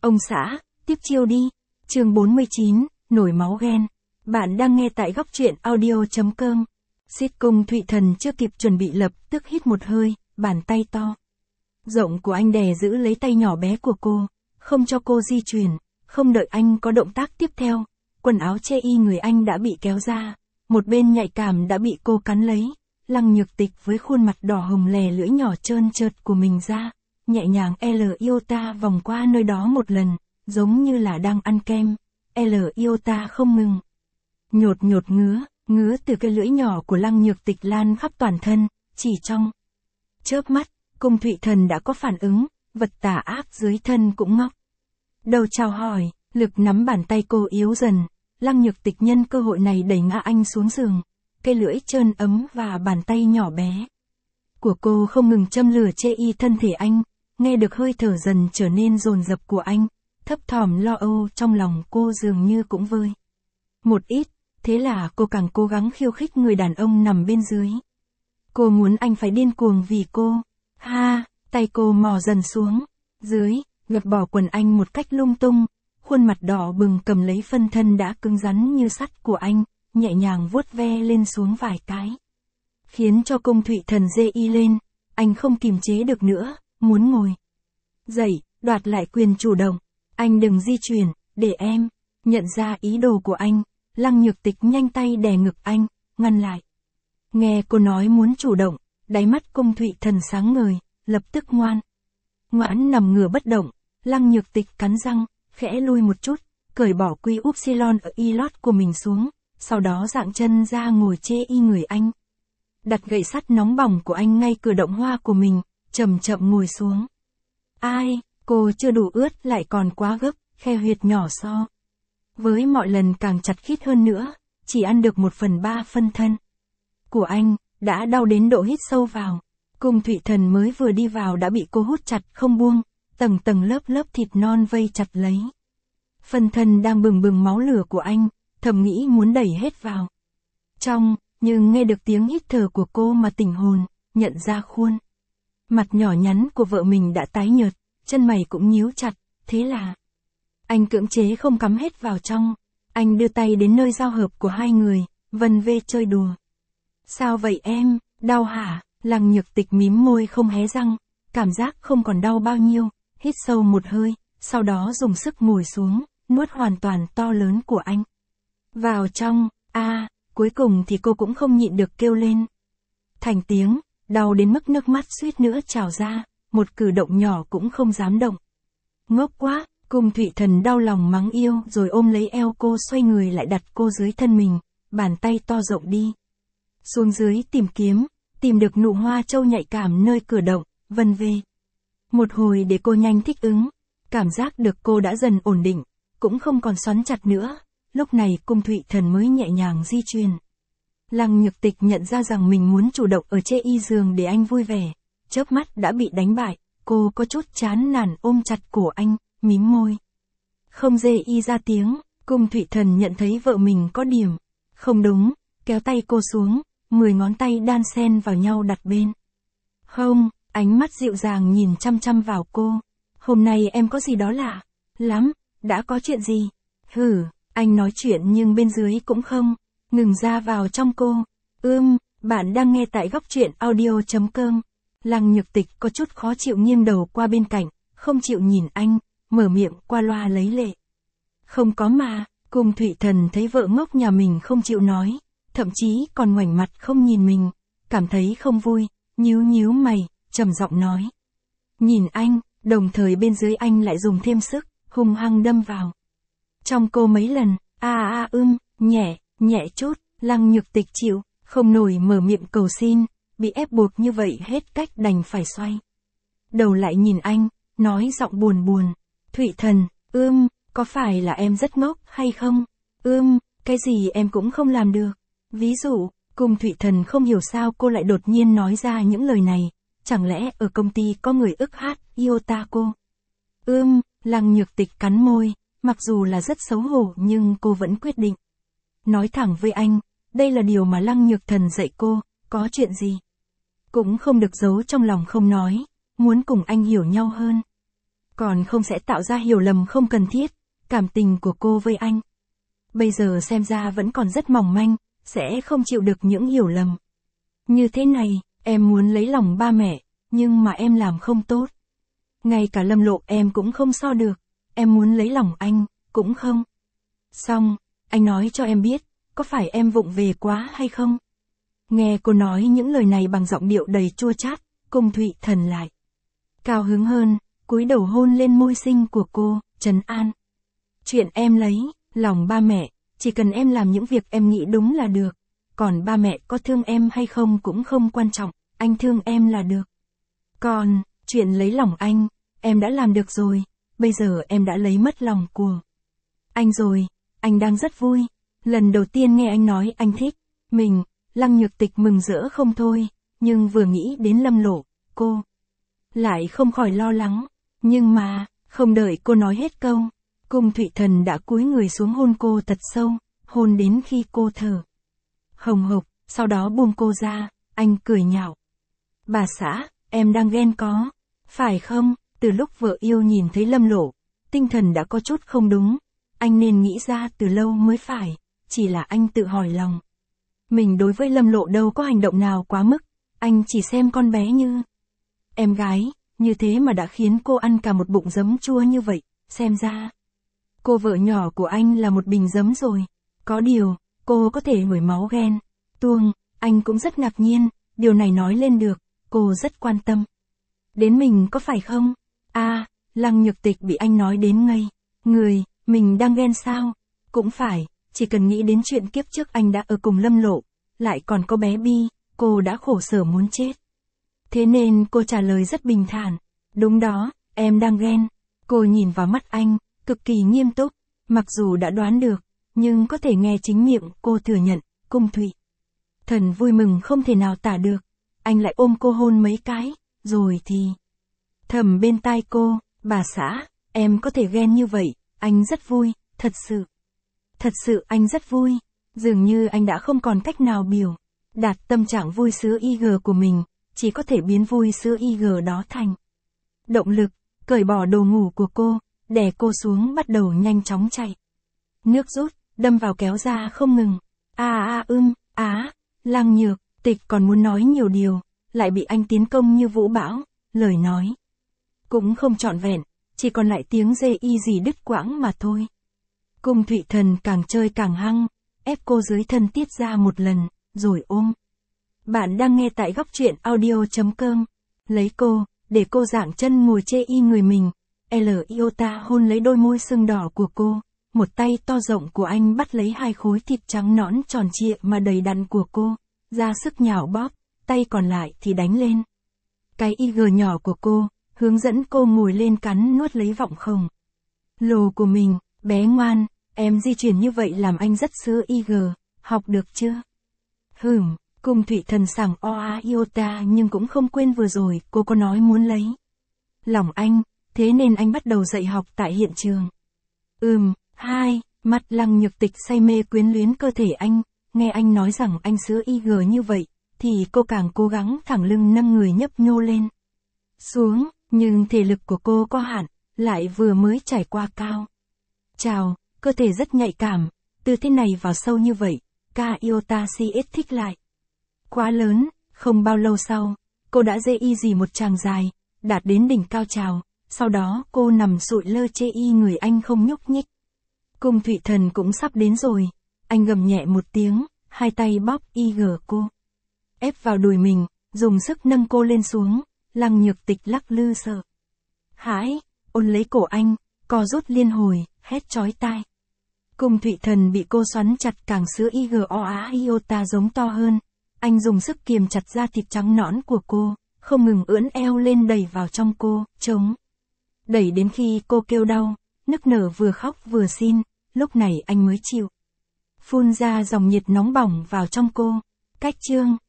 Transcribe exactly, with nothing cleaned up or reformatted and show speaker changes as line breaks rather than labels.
Ông xã, tiếp chiêu đi. Chương bốn mươi chín, nổi máu ghen. Bạn đang nghe tại góc truyện audio.com. Xít Cung Thụy Thần chưa kịp chuẩn bị lập tức hít một hơi, bàn tay to rộng của anh đè giữ lấy tay nhỏ bé của cô, không cho cô di chuyển, không đợi anh có động tác tiếp theo. Quần áo che y người anh đã bị kéo ra, một bên nhạy cảm đã bị cô cắn lấy. Lăng Nhược Tịch với khuôn mặt đỏ hồng lè lưỡi nhỏ trơn trượt của mình ra, nhẹ nhàng L iota vòng qua nơi đó một lần, giống như là đang ăn kem. L iota không ngừng nhột nhột ngứa, ngứa từ cái lưỡi nhỏ của Lăng Nhược Tịch lan khắp toàn thân, chỉ trong chớp mắt, Cung Thụy Thần đã có phản ứng, vật tà ác dưới thân cũng ngóc đầu chào hỏi, lực nắm bàn tay cô yếu dần. Lăng Nhược Tịch nhân cơ hội này đẩy ngã anh xuống giường, cái lưỡi trơn ấm và bàn tay nhỏ bé của cô không ngừng châm lửa chê y thân thể anh, nghe được hơi thở dần trở nên dồn dập của anh, thấp thỏm lo âu trong lòng cô dường như cũng vơi một ít, thế là cô càng cố gắng khiêu khích người đàn ông nằm bên dưới. Cô muốn anh phải điên cuồng vì cô. Ha, tay cô mò dần xuống dưới, gạt bỏ quần anh một cách lung tung, khuôn mặt đỏ bừng cầm lấy phân thân đã cứng rắn như sắt của anh, nhẹ nhàng vuốt ve lên xuống vài cái, khiến cho Cung Thụy Thần dê y lên. Anh không kìm chế được nữa, muốn ngồi dậy, đoạt lại quyền chủ động. Anh đừng di chuyển, để em. Nhận ra ý đồ của anh, Lăng Nhược Tịch nhanh tay đè ngực anh, ngăn lại. Nghe cô nói muốn chủ động, đáy mắt Cung Thụy Thần sáng ngời, lập tức ngoan ngoãn nằm ngửa bất động. Lăng Nhược Tịch cắn răng, khẽ lui một chút, cởi bỏ quy upsilon ở y lót của mình xuống, sau đó dạng chân ra ngồi chê y người anh. Đặt gậy sắt nóng bỏng của anh ngay cửa động hoa của mình, chậm chậm ngồi xuống. Ai, cô chưa đủ ướt lại còn quá gấp, khe huyệt nhỏ so với mọi lần càng chặt khít hơn nữa, chỉ ăn được một phần ba phân thân của anh, đã đau đến độ hít sâu vào. Cung Thụy Thần mới vừa đi vào đã bị cô hút chặt không buông, tầng tầng lớp lớp thịt non vây chặt lấy phân thân đang bừng bừng máu lửa của anh, thầm nghĩ muốn đẩy hết vào trong, nhưng nghe được tiếng hít thở của cô mà tỉnh hồn, nhận ra khuôn mặt nhỏ nhắn của vợ mình đã tái nhợt, chân mày cũng nhíu chặt, thế là anh cưỡng chế không cắm hết vào trong. Anh đưa tay đến nơi giao hợp của hai người, vân vê chơi đùa. Sao vậy em, đau hả? Lăng Nhược Tịch mím môi không hé răng, cảm giác không còn đau bao nhiêu, hít sâu một hơi, sau đó dùng sức ngồi xuống, nuốt hoàn toàn to lớn của anh vào trong. A, à, cuối cùng thì cô cũng không nhịn được kêu lên thành tiếng, đau đến mức nước mắt suýt nữa trào ra, một cử động nhỏ cũng không dám động. Ngốc quá, Cung Thụy Thần đau lòng mắng yêu rồi ôm lấy eo cô xoay người lại đặt cô dưới thân mình, bàn tay to rộng đi xuống dưới tìm kiếm, tìm được nụ hoa châu nhạy cảm nơi cửa động, vân vê một hồi để cô nhanh thích ứng, cảm giác được cô đã dần ổn định, cũng không còn xoắn chặt nữa. Lúc này Cung Thụy Thần mới nhẹ nhàng di chuyển. Lăng Nhược Tịch nhận ra rằng mình muốn chủ động ở chê y giường để anh vui vẻ, chớp mắt đã bị đánh bại, cô có chút chán nản ôm chặt cổ anh, mím môi không dê y ra tiếng. Cung Thụy Thần nhận thấy vợ mình có điểm không đúng, kéo tay cô xuống, mười ngón tay đan xen vào nhau đặt bên hông, ánh mắt dịu dàng nhìn chăm chăm vào cô. Hôm nay em có gì đó lạ lắm, đã có chuyện gì? Hử, anh nói chuyện nhưng bên dưới cũng không ngừng ra vào trong cô. Ưm, bạn đang nghe tại góc truyện audio.com. Lăng Nhược Tịch có chút khó chịu nghiêng đầu qua bên cạnh, không chịu nhìn anh, mở miệng qua loa lấy lệ. Không có mà. Cung Thụy Thần thấy vợ ngốc nhà mình không chịu nói, thậm chí còn ngoảnh mặt không nhìn mình, cảm thấy không vui, nhíu nhíu mày, trầm giọng nói. Nhìn anh, đồng thời bên dưới anh lại dùng thêm sức, hung hăng đâm vào trong cô mấy lần. A a à, ưm, nhẹ, nhẹ chút. Lăng Nhược Tịch chịu không nổi mở miệng cầu xin, bị ép buộc như vậy hết cách đành phải xoay đầu lại nhìn anh, nói giọng buồn buồn. Thụy Thần, ưm, có phải là em rất ngốc hay không? Ưm, cái gì em cũng không làm được. Ví dụ, Cung Thụy Thần không hiểu sao cô lại đột nhiên nói ra những lời này, chẳng lẽ ở công ty có người ức hát iota cô? Ưm, Lăng Nhược Tịch cắn môi, mặc dù là rất xấu hổ nhưng cô vẫn quyết định nói thẳng với anh, đây là điều mà Lăng Nhược Thần dạy cô, có chuyện gì cũng không được giấu trong lòng không nói, muốn cùng anh hiểu nhau hơn. còn không sẽ tạo ra hiểu lầm không cần thiết, cảm tình của cô với anh. Bây giờ xem ra vẫn còn rất mỏng manh, sẽ không chịu được những hiểu lầm. Như thế này, em muốn lấy lòng ba mẹ, nhưng mà em làm không tốt. Ngay cả Lâm Lộ em cũng không so được, em muốn lấy lòng anh, cũng không. Xong, anh nói cho em biết, có phải em vụng về quá hay không? Nghe cô nói những lời này bằng giọng điệu đầy chua chát, Cung Thụy Thần lại cao hứng hơn, cúi đầu hôn lên môi xinh của cô, trấn an. Chuyện em lấy lòng ba mẹ, chỉ cần em làm những việc em nghĩ đúng là được. Còn ba mẹ có thương em hay không cũng không quan trọng, anh thương em là được. Còn, chuyện lấy lòng anh, em đã làm được rồi, bây giờ em đã lấy mất lòng của anh rồi, anh đang rất vui. Lần đầu tiên nghe anh nói anh thích mình, Lăng Nhược Tịch mừng rỡ không thôi, nhưng vừa nghĩ đến Lâm Lộ, cô lại không khỏi lo lắng. Nhưng mà, không đợi cô nói hết câu, Cung Thụy Thần đã cúi người xuống hôn cô thật sâu, hôn đến khi cô thở hồng hộc, sau đó buông cô ra, anh cười nhạo. Bà xã, em đang ghen có, phải không? Từ lúc vợ yêu nhìn thấy Lâm Lộ, tinh thần đã có chút không đúng, anh nên nghĩ ra từ lâu mới phải, chỉ là anh tự hỏi lòng. Mình đối với Lâm Lộ đâu có hành động nào quá mức, anh chỉ xem con bé như em gái, như thế mà đã khiến cô ăn cả một bụng giấm chua như vậy, xem ra cô vợ nhỏ của anh là một bình giấm rồi. Có điều, cô có thể nổi máu ghen tuông, anh cũng rất ngạc nhiên, điều này nói lên được, cô rất quan tâm đến mình có phải không? A, à, Lăng Nhược Tịch bị anh nói đến ngây người, mình đang ghen sao? Cũng phải, chỉ cần nghĩ đến chuyện kiếp trước anh đã ở cùng Lâm Lộ, lại còn có bé Bi, cô đã khổ sở muốn chết. Thế nên cô trả lời rất bình thản, đúng đó, em đang ghen. Cô nhìn vào mắt anh, cực kỳ nghiêm túc, mặc dù đã đoán được, nhưng có thể nghe chính miệng cô thừa nhận. Cung Thụy Thần vui mừng không thể nào tả được, anh lại ôm cô hôn mấy cái, rồi thì thầm bên tai cô, bà xã, em có thể ghen như vậy, anh rất vui, thật sự. Thật sự anh rất vui, dường như anh đã không còn cách nào biểu đạt tâm trạng vui sướng i giê của mình, chỉ có thể biến vui sướng i giê đó thành động lực, cởi bỏ đồ ngủ của cô, đè cô xuống bắt đầu nhanh chóng chạy. Nước rút, đâm vào kéo ra không ngừng. A a ưm, á, Lăng Nhược Tịch còn muốn nói nhiều điều, lại bị anh tiến công như vũ bão, lời nói cũng không trọn vẹn, chỉ còn lại tiếng dê y gì đứt quãng mà thôi. Cung Thụy Thần càng chơi càng hăng, ép cô dưới thân tiết ra một lần, rồi ôm. Bạn đang nghe tại góc truyện audio chấm com. Lấy cô, để cô dạng chân ngồi chê y người mình. L. Iota hôn lấy đôi môi sưng đỏ của cô. Một tay to rộng của anh bắt lấy hai khối thịt trắng nõn tròn trịa mà đầy đặn của cô, ra sức nhào bóp, tay còn lại thì đánh lên cái i giê nhỏ của cô, hướng dẫn cô ngồi lên cắn nuốt lấy vọng khổng lồ của mình. Bé ngoan, em di chuyển như vậy làm anh rất sướng i giê, học được chưa? Hửm, Cung Thụy Thần sảng o a iota nhưng cũng không quên vừa rồi cô có nói muốn lấy lòng anh, thế nên anh bắt đầu dạy học tại hiện trường. Ừm, hai, mặt Lăng Nhược Tịch say mê quyến luyến cơ thể anh, nghe anh nói rằng anh sướng i giê như vậy, thì cô càng cố gắng thẳng lưng nâng người nhấp nhô lên xuống, nhưng thể lực của cô có hạn, lại vừa mới trải qua cao trào, cơ thể rất nhạy cảm, từ thế này vào sâu như vậy, ca iota cs thích lại quá lớn. Không bao lâu sau, cô đã dê y gì một tràng dài, đạt đến đỉnh cao trào, sau đó cô nằm sụi lơ chê y người anh không nhúc nhích. Cung Thụy Thần cũng sắp đến rồi, anh gầm nhẹ một tiếng, hai tay bóp i giê cô, ép vào đùi mình, dùng sức nâng cô lên xuống. Lăng Nhược Tịch lắc lư sợ hãi, ôn lấy cổ anh, co rút liên hồi, hét chói tai. Cung Thụy Thần bị cô xoắn chặt càng sữa i giê o á iota giống to hơn, anh dùng sức kiềm chặt da thịt trắng nõn của cô, không ngừng ưỡn eo lên đẩy vào trong cô, chống đẩy đến khi cô kêu đau, nức nở vừa khóc vừa xin, lúc này anh mới chịu phun ra dòng nhiệt nóng bỏng vào trong cô. Cách chương